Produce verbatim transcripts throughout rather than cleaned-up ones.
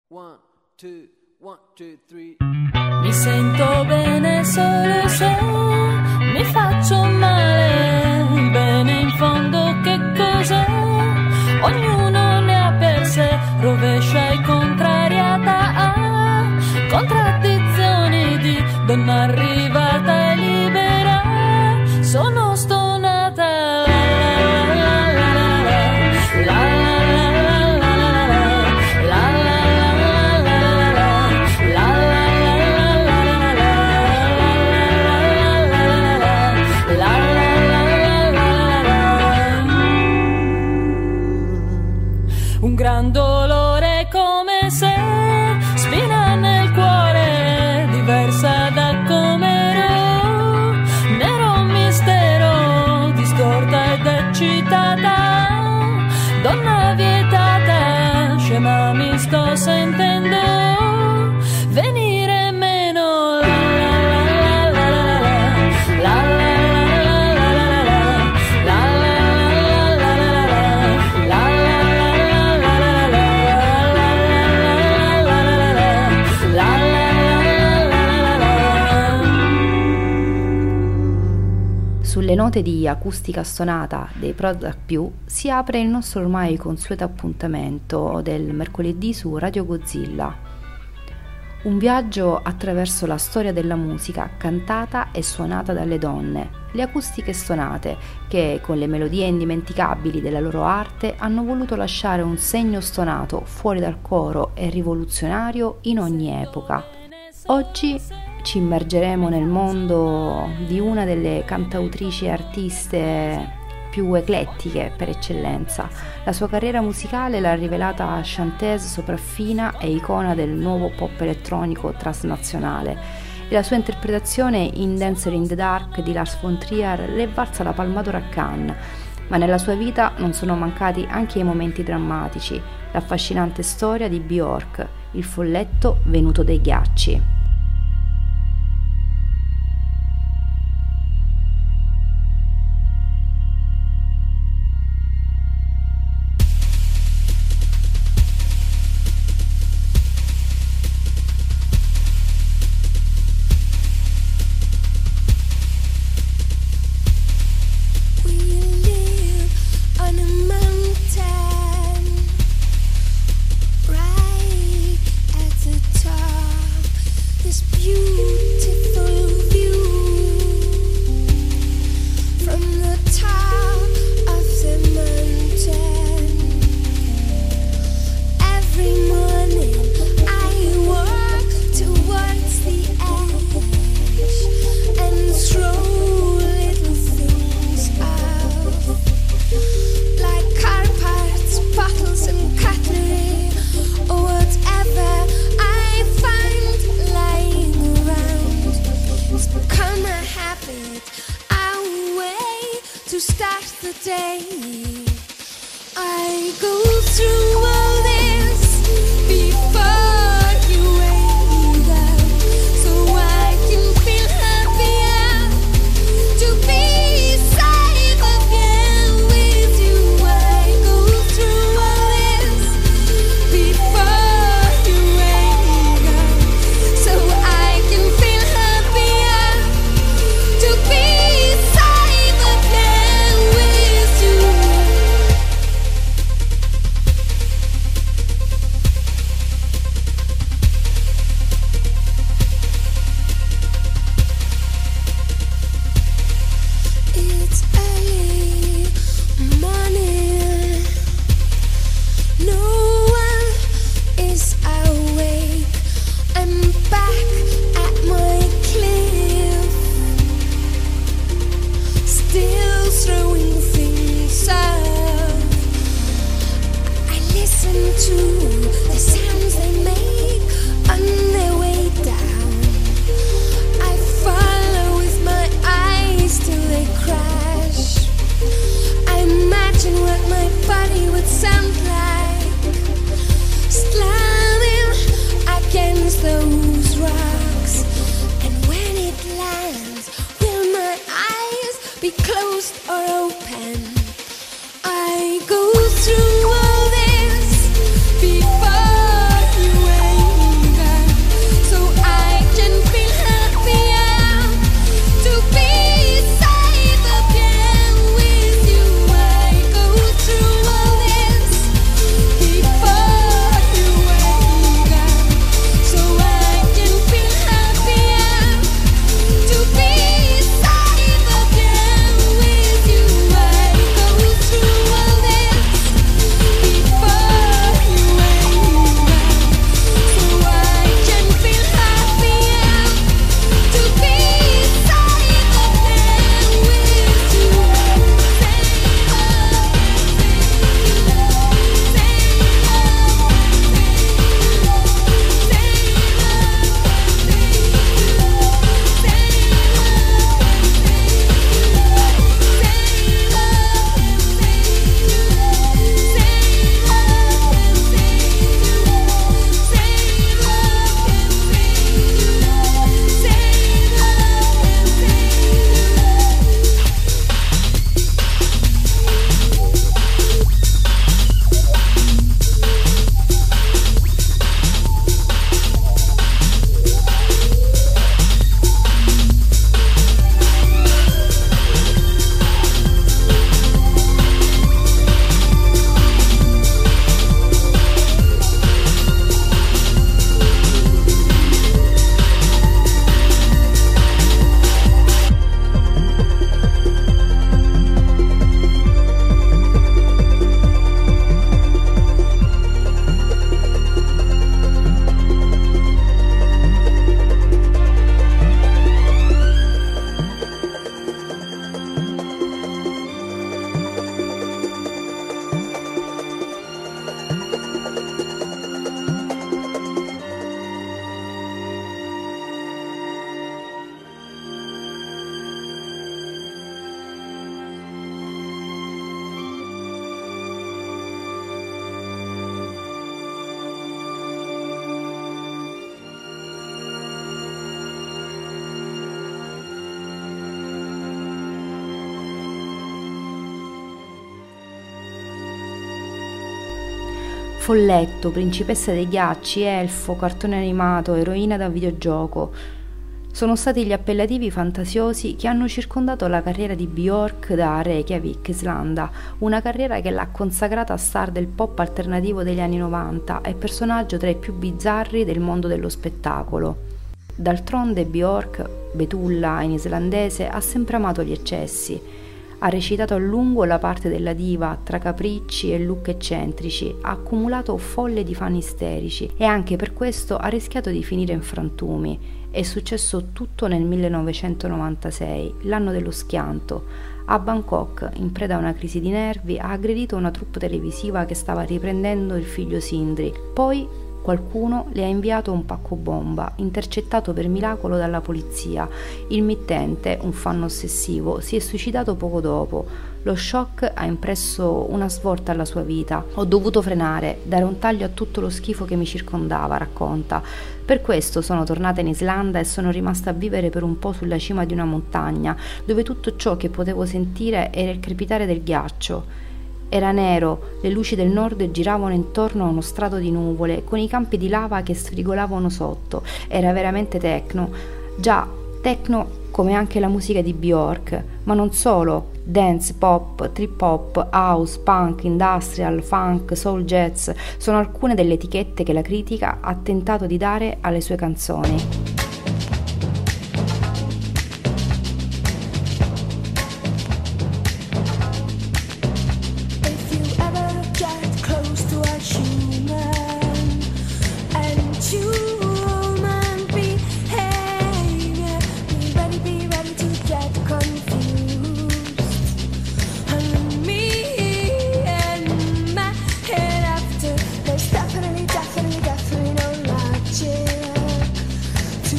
One, two, one, two, three. Mi sento bene solo se mi faccio male. Il bene in fondo che cos'è? Ognuno ne ha per sé, rovescia e contrariata a contraddizioni di donna arrivata e libera. Sono stonata. La la la la la. Un gran dolore come se spina nel cuore, diversa da come ero, nero mistero, distorta ed eccitata, donna vietata, scema mi sto sentendo venire meno. La la la la la la. Sulle note di acustica stonata dei Product Più si apre il nostro ormai consueto appuntamento del mercoledì su Radio Godzilla. Un viaggio attraverso la storia della musica cantata e suonata dalle donne, le acustiche stonate che con le melodie indimenticabili della loro arte hanno voluto lasciare un segno stonato fuori dal coro e rivoluzionario in ogni epoca. Oggi ci immergeremo nel mondo di una delle cantautrici e artiste più eclettiche per eccellenza. La sua carriera musicale l'ha rivelata chanteuse sopraffina e icona del nuovo pop elettronico transnazionale, e la sua interpretazione in Dancer in the Dark di Lars von Trier le è valsa la Palma d'Oro a Cannes. Ma nella sua vita non sono mancati anche i momenti drammatici, l'affascinante storia di Björk, il folletto venuto dai ghiacci. I go through all this before you end. folletto, principessa dei ghiacci, elfo, cartone animato, eroina da videogioco sono stati gli appellativi fantasiosi che hanno circondato la carriera di Björk da Reykjavik, Islanda, una carriera che l'ha consacrata star del pop alternativo degli anni novanta e personaggio tra i più bizzarri del mondo dello spettacolo. D'altronde Björk, betulla in islandese, ha sempre amato gli eccessi. Ha recitato a lungo la parte della diva tra capricci e look eccentrici, ha accumulato folle di fan isterici e anche per questo ha rischiato di finire in frantumi. È successo tutto nel millenovecentonovantasei, l'anno dello schianto. A Bangkok, in preda a una crisi di nervi, ha aggredito una troupe televisiva che stava riprendendo il figlio Sindri. Poi qualcuno le ha inviato un pacco bomba, intercettato per miracolo dalla polizia. Il mittente, un fan ossessivo, si è suicidato poco dopo. Lo shock ha impresso una svolta alla sua vita. Ho dovuto frenare, dare un taglio a tutto lo schifo che mi circondava, racconta. Per questo sono tornata in Islanda e sono rimasta a vivere per un po' sulla cima di una montagna, dove tutto ciò che potevo sentire era il crepitare del ghiaccio. Era nero, le luci del nord giravano intorno a uno strato di nuvole, con i campi di lava che sfrigolavano sotto. Era veramente techno. Già, techno come anche la musica di Björk, ma non solo. Dance, pop, trip hop, house, punk, industrial, funk, soul jazz sono alcune delle etichette che la critica ha tentato di dare alle sue canzoni. Definitely, definitely no logic to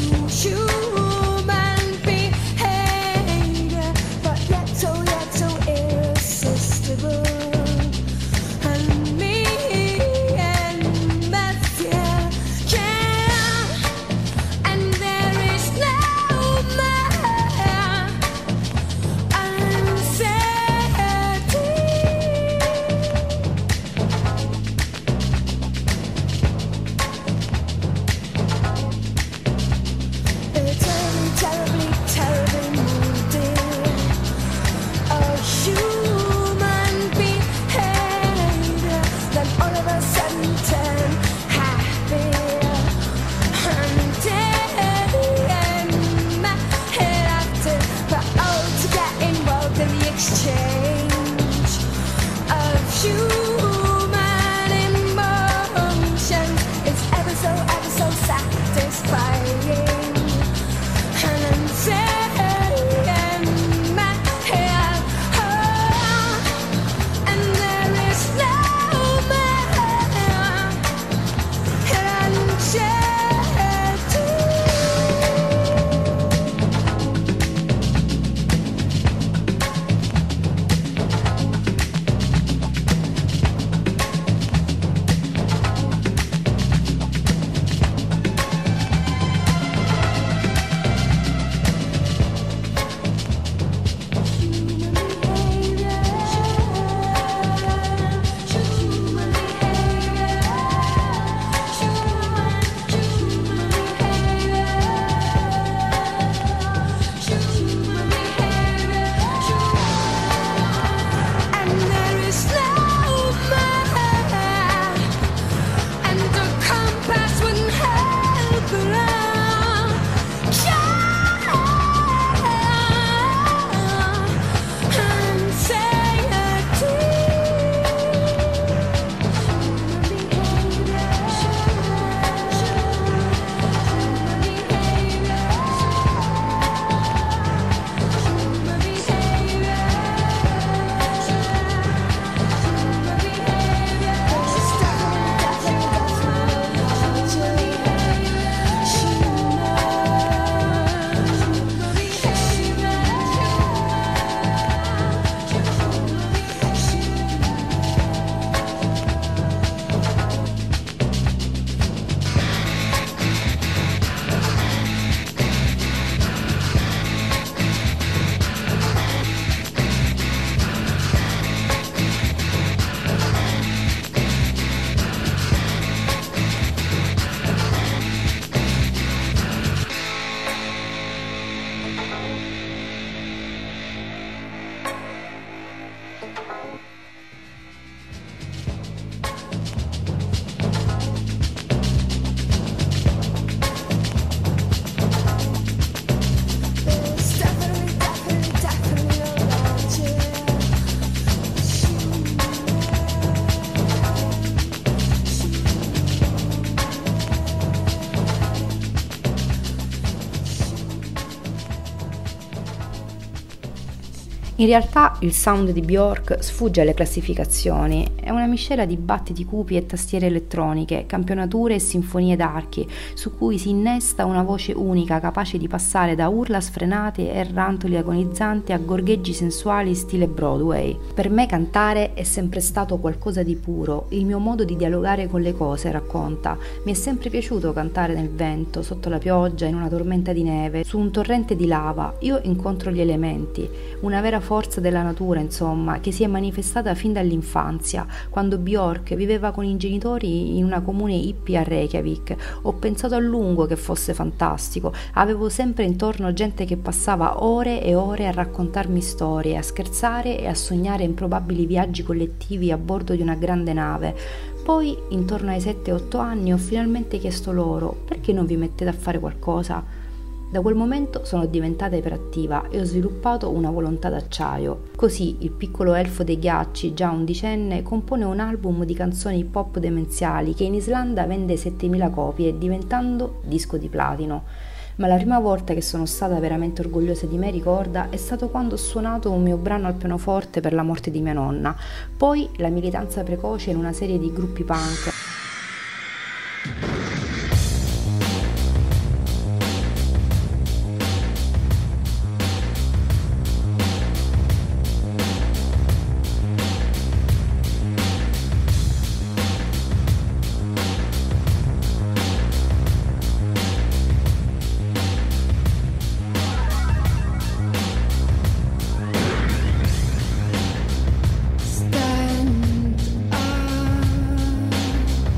In realtà il sound di Björk sfugge alle classificazioni, è una miscela di battiti cupi e tastiere elettroniche, campionature e sinfonie d'archi, su cui si innesta una voce unica capace di passare da urla sfrenate e rantoli agonizzanti a gorgheggi sensuali stile Broadway. Per me cantare è sempre stato qualcosa di puro, il mio modo di dialogare con le cose, racconta. Mi è sempre piaciuto cantare nel vento, sotto la pioggia, in una tormenta di neve, su un torrente di lava. Io incontro gli elementi, una vera forza della natura, insomma, che si è manifestata fin dall'infanzia. Quando Björk viveva con i genitori in una comune hippie a Reykjavik, ho pensato a lungo che fosse fantastico. Avevo sempre intorno gente che passava ore e ore a raccontarmi storie, a scherzare e a sognare improbabili viaggi collettivi a bordo di una grande nave. Poi, intorno ai sette otto anni, ho finalmente chiesto loro: perché non vi mettete a fare qualcosa? Da quel momento sono diventata iperattiva e ho sviluppato una volontà d'acciaio. Così il piccolo elfo dei ghiacci, già undicenne, compone un album di canzoni pop demenziali che in Islanda vende settemila copie, diventando disco di platino. Ma la prima volta che sono stata veramente orgogliosa di me, ricorda, è stato quando ho suonato un mio brano al pianoforte per la morte di mia nonna. Poi la militanza precoce in una serie di gruppi punk. Stand up.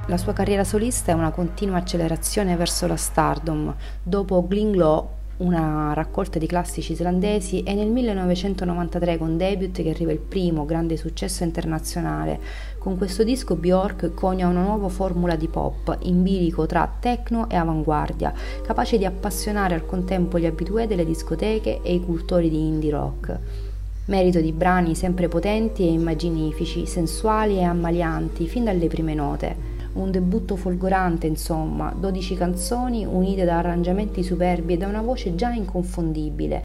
La sua carriera solista è una continua accelerazione verso la stardom. Dopo Glinglo, una raccolta di classici islandesi, è nel millenovecentonovantatré con Debut che arriva il primo grande successo internazionale. Con questo disco Björk conia una nuova formula di pop, in bilico tra techno e avanguardia, capace di appassionare al contempo gli abitué delle discoteche e i cultori di indie rock. Merito di brani sempre potenti e immaginifici, sensuali e ammalianti fin dalle prime note. Un debutto folgorante, insomma, dodici canzoni unite da arrangiamenti superbi e da una voce già inconfondibile.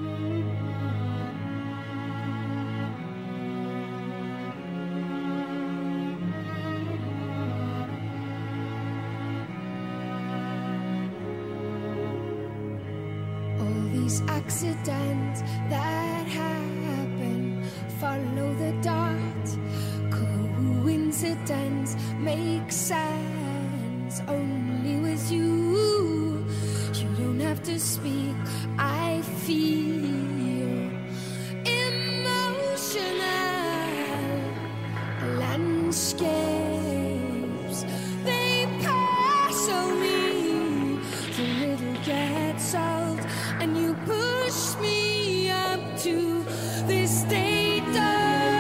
All these accidents that happen, follow the dot. Coincidence makes sense only with you. You don't have to speak. I feel emotional landscapes. They pass on me. The little gets solved, and you push me up to this state of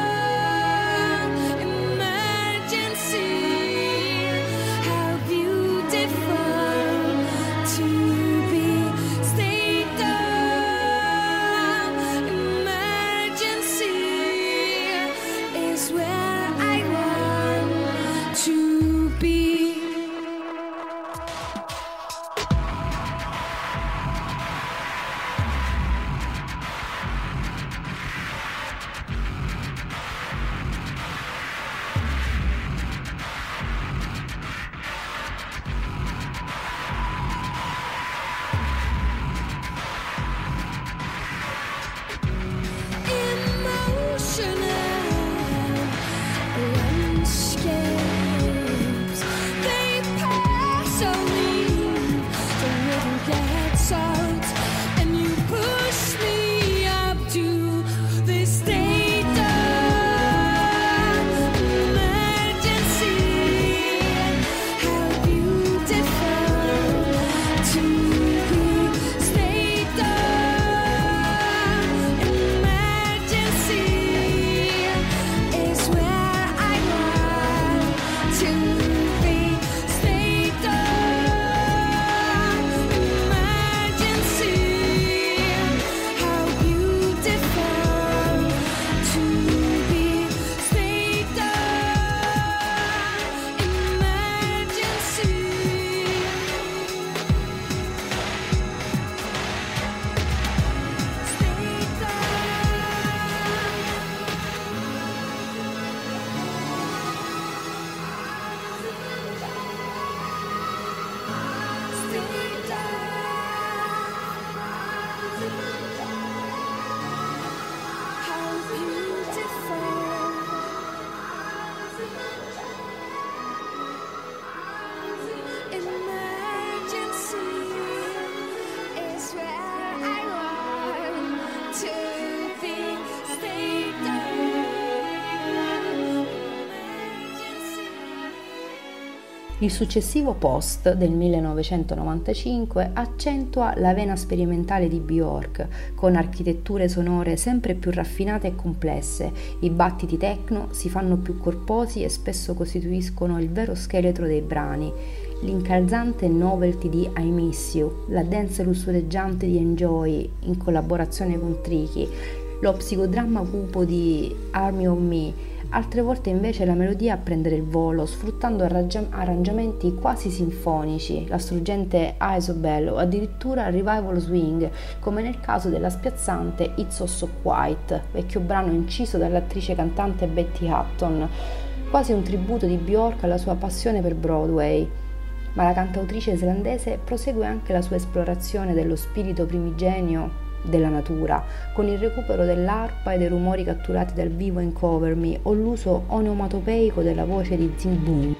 Il successivo Post del millenovecentonovantacinque accentua la vena sperimentale di Björk, con architetture sonore sempre più raffinate e complesse. I battiti techno si fanno più corposi e spesso costituiscono il vero scheletro dei brani. L'incalzante novelty di I Miss You, la dance lussureggiante di Enjoy in collaborazione con Tricky, lo psicodramma cupo di Army of Me. Altre volte invece la melodia a prendere il volo, sfruttando arrangia- arrangiamenti quasi sinfonici, la struggente Ah, so bello, o addirittura revival swing, come nel caso della spiazzante It's So So Quiet, vecchio brano inciso dall'attrice cantante Betty Hutton, quasi un tributo di Björk alla sua passione per Broadway. Ma la cantautrice islandese prosegue anche la sua esplorazione dello spirito primigenio della natura, con il recupero dell'arpa e dei rumori catturati dal vivo in Cover Me o l'uso onomatopeico della voce di Zing Boom.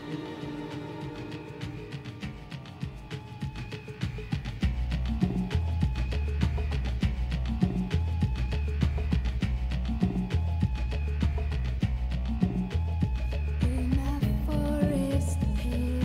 In a forest pale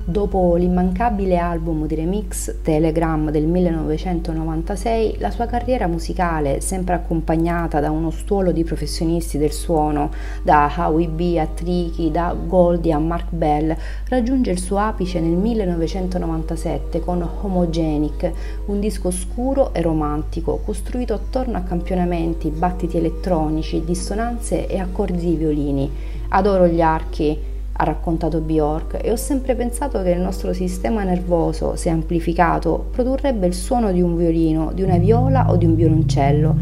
Dopo l'immancabile album di remix Telegram del millenovecentonovantasei, la sua carriera musicale, sempre accompagnata da uno stuolo di professionisti del suono, da Howie B a Tricky, da Goldie a Mark Bell, raggiunge il suo apice nel millenovecentonovantasette con Homogenic, un disco scuro e romantico, costruito attorno a campionamenti, battiti elettronici, dissonanze e accordi di violini. Adoro gli archi, ha raccontato Bjork, e ho sempre pensato che il nostro sistema nervoso, se amplificato, produrrebbe il suono di un violino, di una viola o di un violoncello.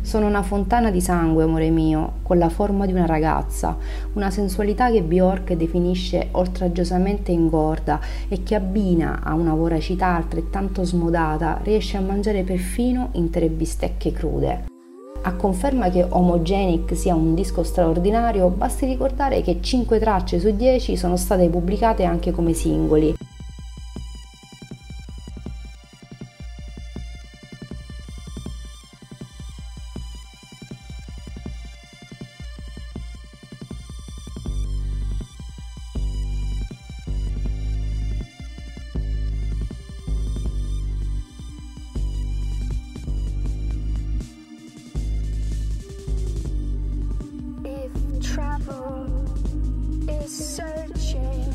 Sono una fontana di sangue, amore mio, con la forma di una ragazza, una sensualità che Björk definisce oltraggiosamente ingorda e che abbina a una voracità altrettanto smodata riesce a mangiare perfino intere bistecche crude. A conferma che Homogenic sia un disco straordinario, basti ricordare che cinque tracce su dieci sono state pubblicate anche come singoli. Travel is searching,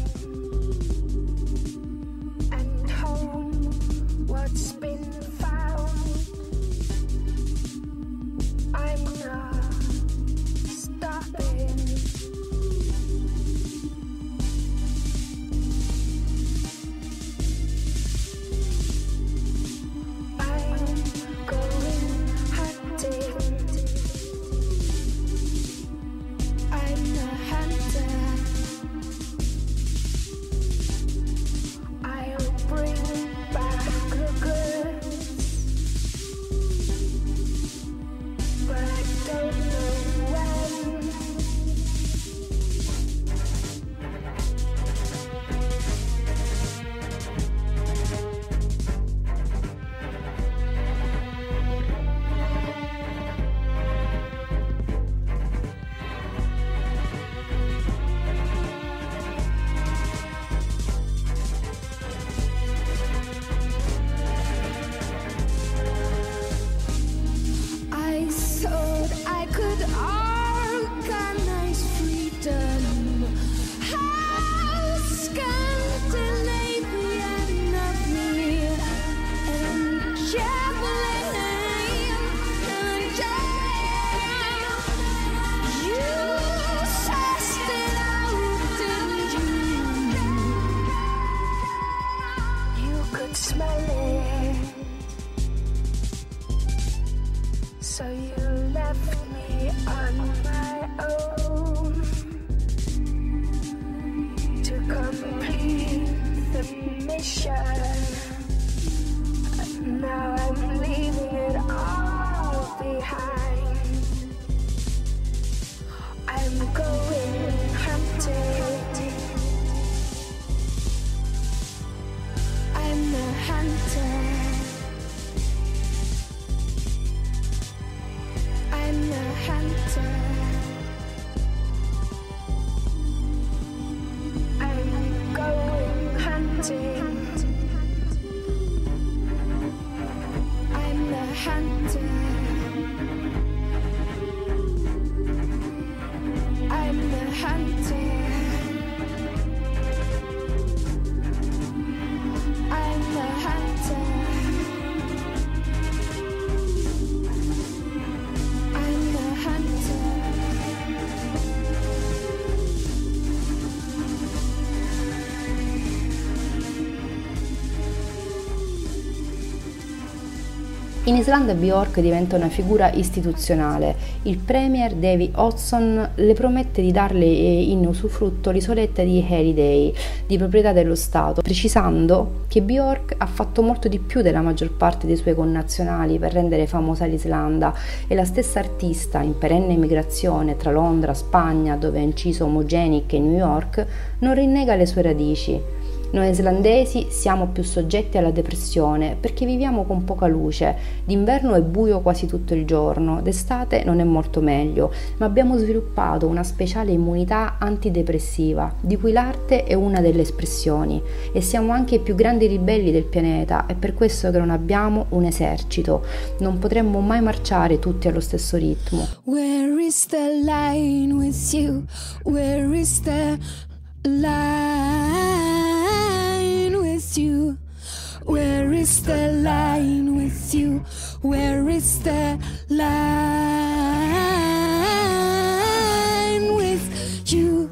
and home what's been found. I'm not stopping. I'm going hunting. I'm a hunter. I'll bring back the goods, but I don't know when. I thought I could organize freedom. How Scandinavian of me, and traveling and jam. You sussed it out, didn't you? You could smell it. So you left me on my own to complete the mission. Now I'm leaving it all behind. I'm going hunting. I'm a hunter. I'm a hunter. I'm going hunting. I'm a hunter. I'm a hunter. I'm a hunter. I'm a hunter. In Islanda Björk diventa una figura istituzionale. Il premier Davy Hodgson le promette di darle in usufrutto l'isoletta di Halliday, di proprietà dello Stato, precisando che Björk ha fatto molto di più della maggior parte dei suoi connazionali per rendere famosa l'Islanda, e la stessa artista, in perenne migrazione tra Londra, Spagna, dove ha inciso Homogenic, e New York, non rinnega le sue radici. Noi islandesi siamo più soggetti alla depressione perché viviamo con poca luce, d'inverno è buio quasi tutto il giorno, d'estate non è molto meglio, ma abbiamo sviluppato una speciale immunità antidepressiva, di cui l'arte è una delle espressioni, e siamo anche i più grandi ribelli del pianeta, è per questo che non abbiamo un esercito, non potremmo mai marciare tutti allo stesso ritmo. Where is the line with you? Where is the line with you? Where is the line with you? Where is the line with you?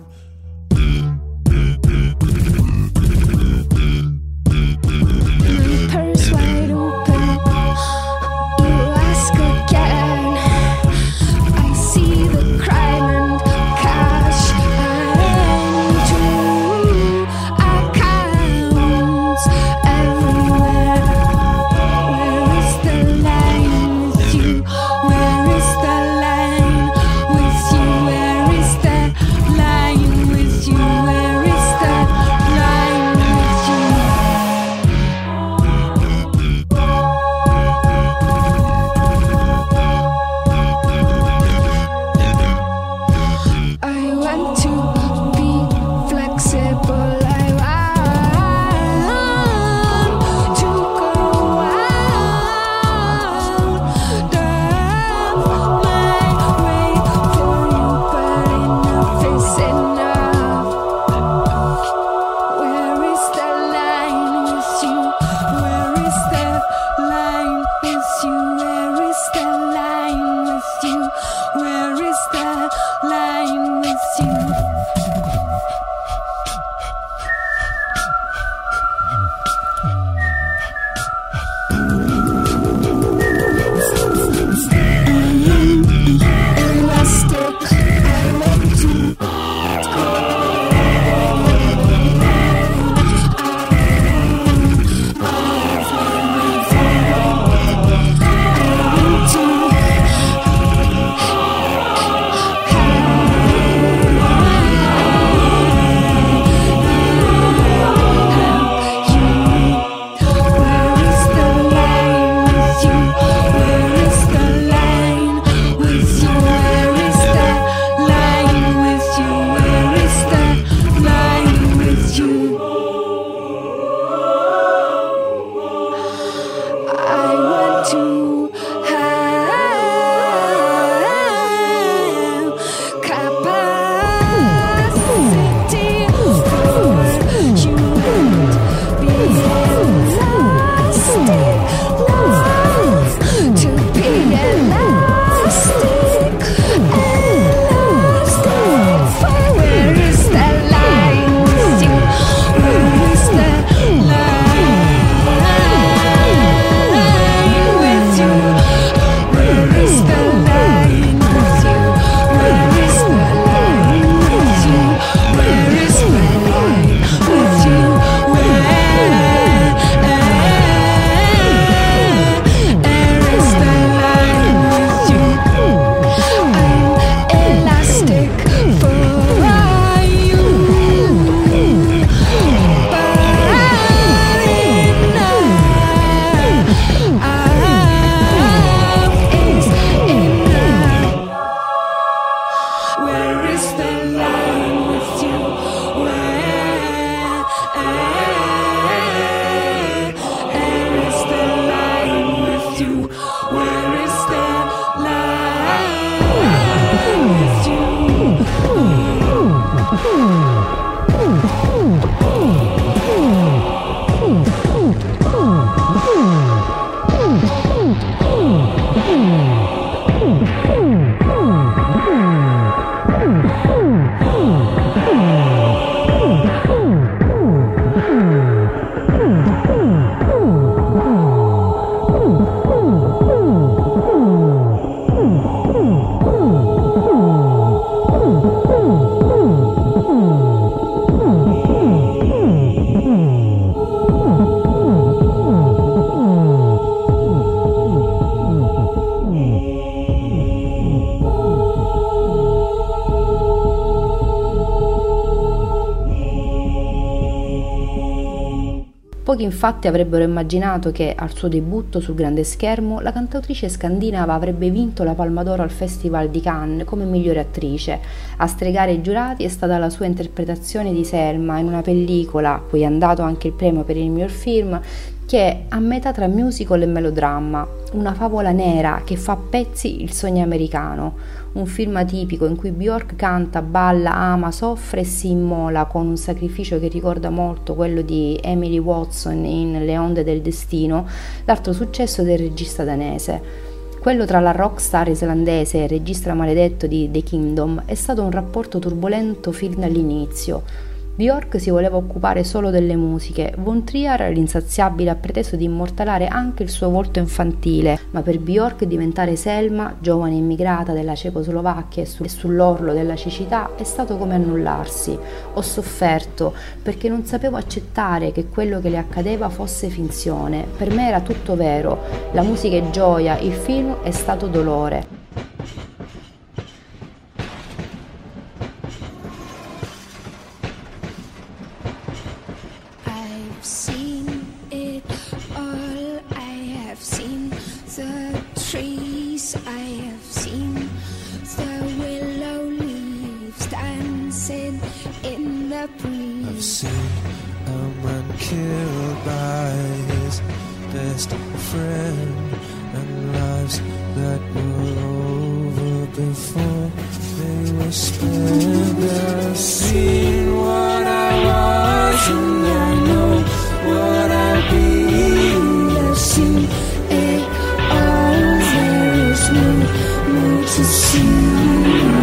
My purse wide open, you ask again. want to be flexible. I want to go out down my way for you, but enough is enough. Where is the line with you? Where is the line with you? Where is the line with you? Where is the line with you? Elastic, I want to Pochi infatti avrebbero immaginato che al suo debutto sul grande schermo la cantautrice scandinava avrebbe vinto la Palma d'Oro al Festival di Cannes come migliore attrice. A stregare i giurati è stata la sua interpretazione di Selma in una pellicola, cui è andato anche il premio per il miglior film, che è a metà tra musical e melodramma, una favola nera che fa a pezzi il sogno americano, un film atipico in cui Björk canta, balla, ama, soffre e si immola con un sacrificio che ricorda molto quello di Emily Watson in Le onde del destino, l'altro successo del regista danese. Quello tra la rockstar islandese e il regista maledetto di The Kingdom è stato un rapporto turbolento fin dall'inizio. Björk si voleva occupare solo delle musiche, Von Trier, l'insaziabile, ha preteso di immortalare anche il suo volto infantile, ma per Björk diventare Selma, giovane immigrata della Cecoslovacchia e sull'orlo della cecità, è stato come annullarsi. Ho sofferto perché non sapevo accettare che quello che le accadeva fosse finzione. Per me era tutto vero, la musica è gioia, il film è stato dolore. Trees I have seen, the willow leaves stand dancing in the breeze. I've seen a man killed by his best friend, and lives that were over before they were spent. I've seen what I was and I know what I'll be. I've seen it all, there is no more to see.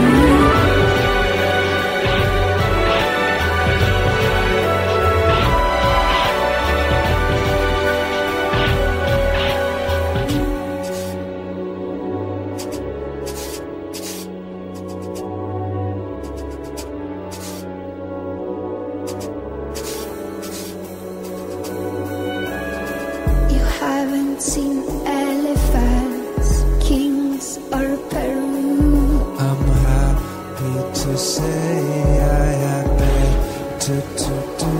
Seen elephants, kings, or Peru. I'm happy to say I had better to do.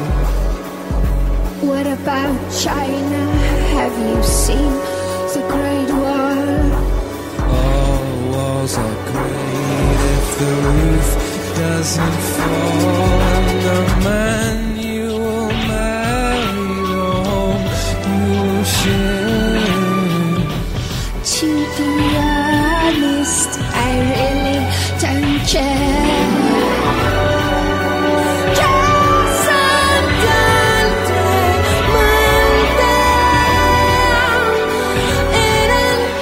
What about China? Have you seen the Great Wall? All walls are great if the roof doesn't fall. And the man you will marry, the home you will share. To be honest, I really don't care. 'Cause I'm done playing my down. It don't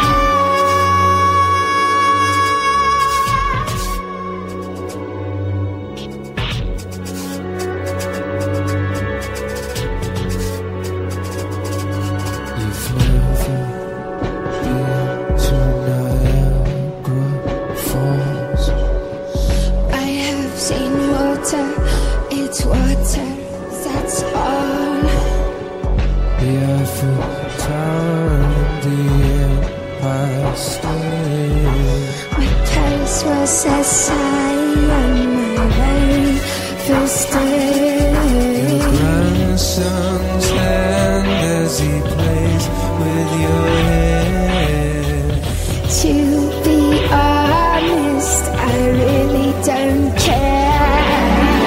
You've never been to Niagara Falls. I have seen water, it's water, that's all. The Eiffel Tower and the Empire State. My Paris was as high on my very first day. Your grandson's hand as he plays with your hair. To be honest, I really don't care.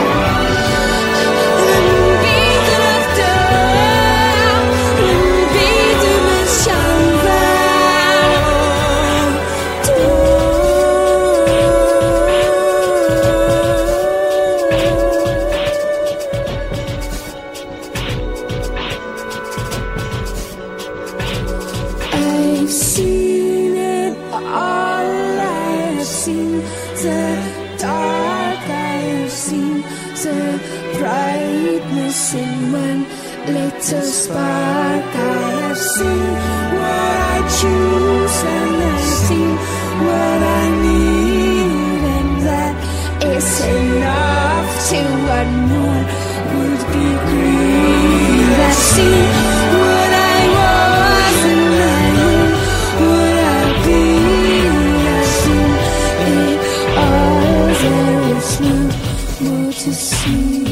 I've seen it all, I've seen the dark, I've seen the brightness in one little spark. I have seen what I choose and I've seen what I need, and that is enough to what more would be greed. I've seen what I was and I know what I'll be. I've seen it all, there is no more to see.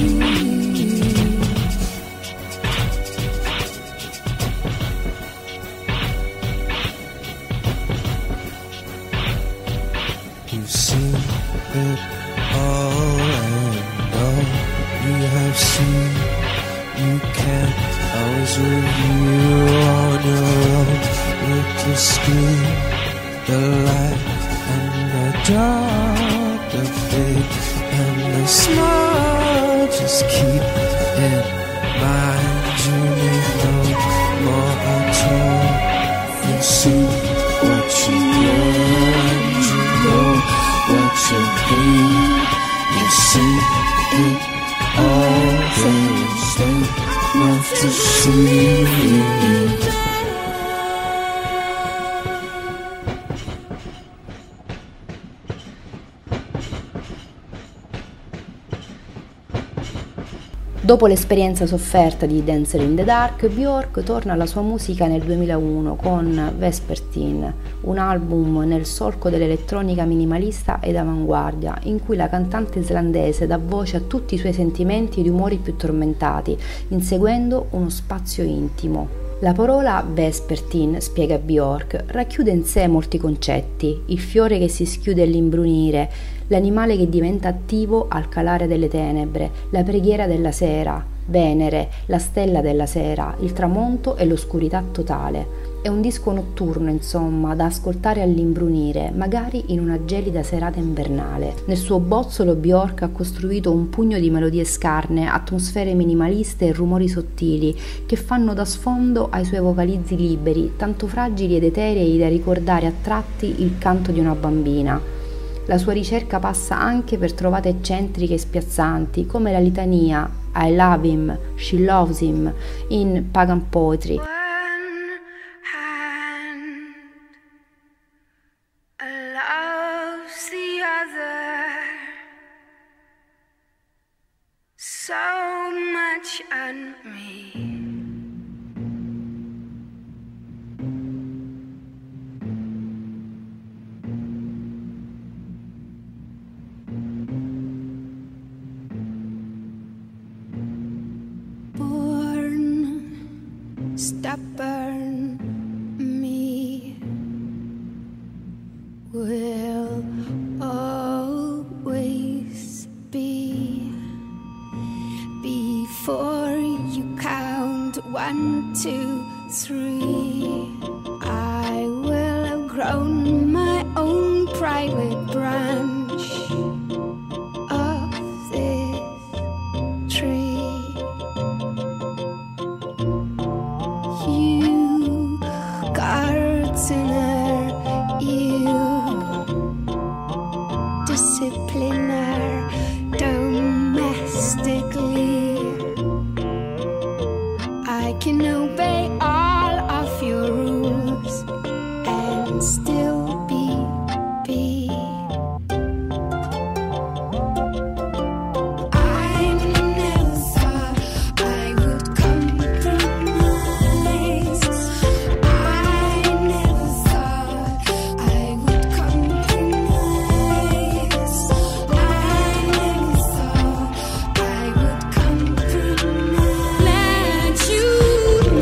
You've seen it all and all you have seen. You can't always review on your own with the screen. The light and the dark, the big and the small. Just keep in mind you need no more at all. You see what you want, you know what you need. You see it all, there is enough to see. Dopo l'esperienza sofferta di Dancer in the Dark, Björk torna alla sua musica nel duemilauno con Vespertine, un album nel solco dell'elettronica minimalista ed avanguardia, in cui la cantante islandese dà voce a tutti i suoi sentimenti ed umori più tormentati, inseguendo uno spazio intimo. La parola Vespertine, spiega Björk, racchiude in sé molti concetti: il fiore che si schiude all'imbrunire, l'animale che diventa attivo al calare delle tenebre, la preghiera della sera, Venere, la stella della sera, il tramonto e l'oscurità totale. È un disco notturno, insomma, da ascoltare all'imbrunire, magari in una gelida serata invernale. Nel suo bozzolo Bjork ha costruito un pugno di melodie scarne, atmosfere minimaliste e rumori sottili che fanno da sfondo ai suoi vocalizzi liberi, tanto fragili ed eterei da ricordare a tratti il canto di una bambina. La sua ricerca passa anche per trovate eccentriche e spiazzanti, come la litania I love him, she loves him in Pagan Poetry. One hand loves the other, so much on me. Stubborn me will always be. Before you count one, two, three, I will have grown my own private branch of this tree. You gardener, you discipliner domestically, I can obey all of your rules and still be be. I never thought I would compromise. I never thought I would compromise. I never thought I would compromise. Let you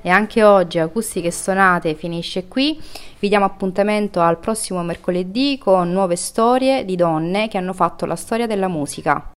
E anche oggi Acustiche Stonate finisce qui. Vi diamo appuntamento al prossimo mercoledì con nuove storie di donne che hanno fatto la storia della musica.